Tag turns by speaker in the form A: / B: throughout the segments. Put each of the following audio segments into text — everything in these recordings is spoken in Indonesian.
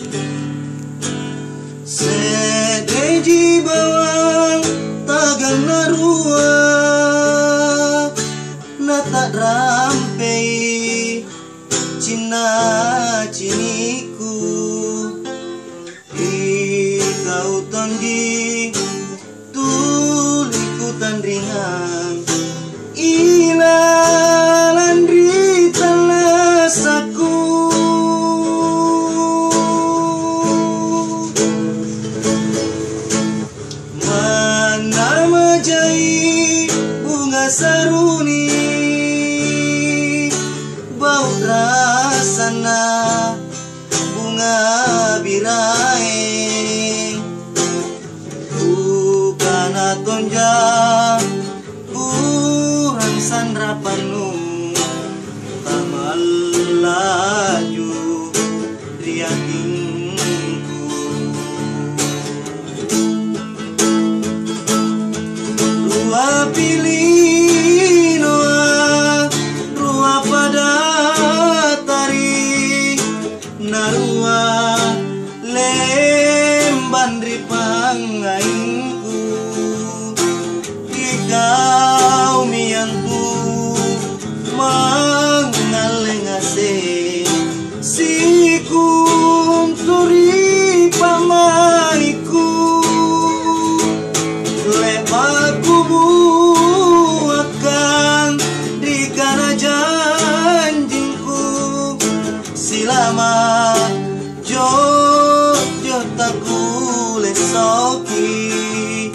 A: Sedeji bawang tagang narua nata rampei cina ciniku ikau tondi tuliku tandringan ilalan rita lasaku mana majai bunga saruni bau rasana bunga birae bukan tonja kurang sandra panu tamal laju riatinku rua pilih noa rua pada tari narua lemban ripangainku ikau miantu mangalengase sikum turi pamaiku lepaku buatkan di kana janjingku silama jojo taku lesoki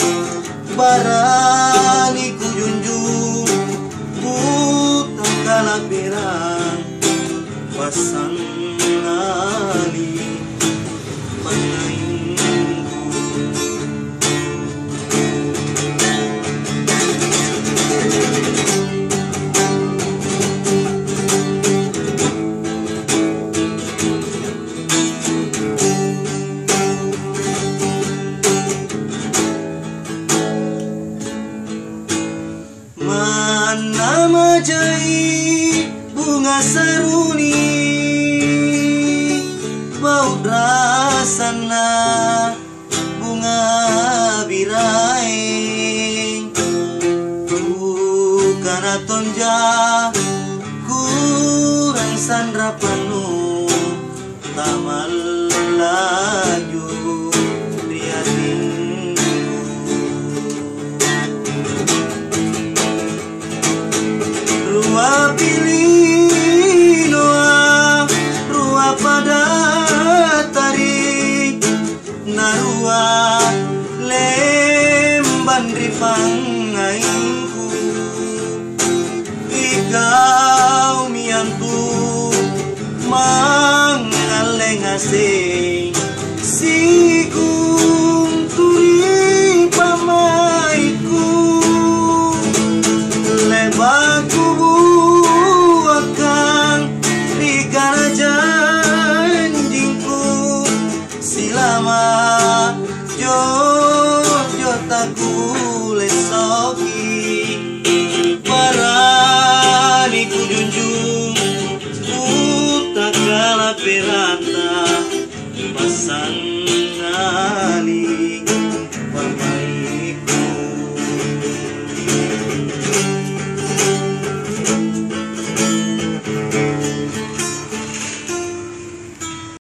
A: barani ku junjung ku tak kalah berang pasangali pangainku mana majai bunga saruni bau rasana bunga birae bukan tonja kurang sandra panu tamal laju riatinku rua pilih noa rua pada tari narua lemban ripangainku ikau miantu mangalengase sikum turi pamaiku lebaku buatkan di kana janjingku silama jojo taku lesoki barani ku junjung ku tak kalah peranta pasangan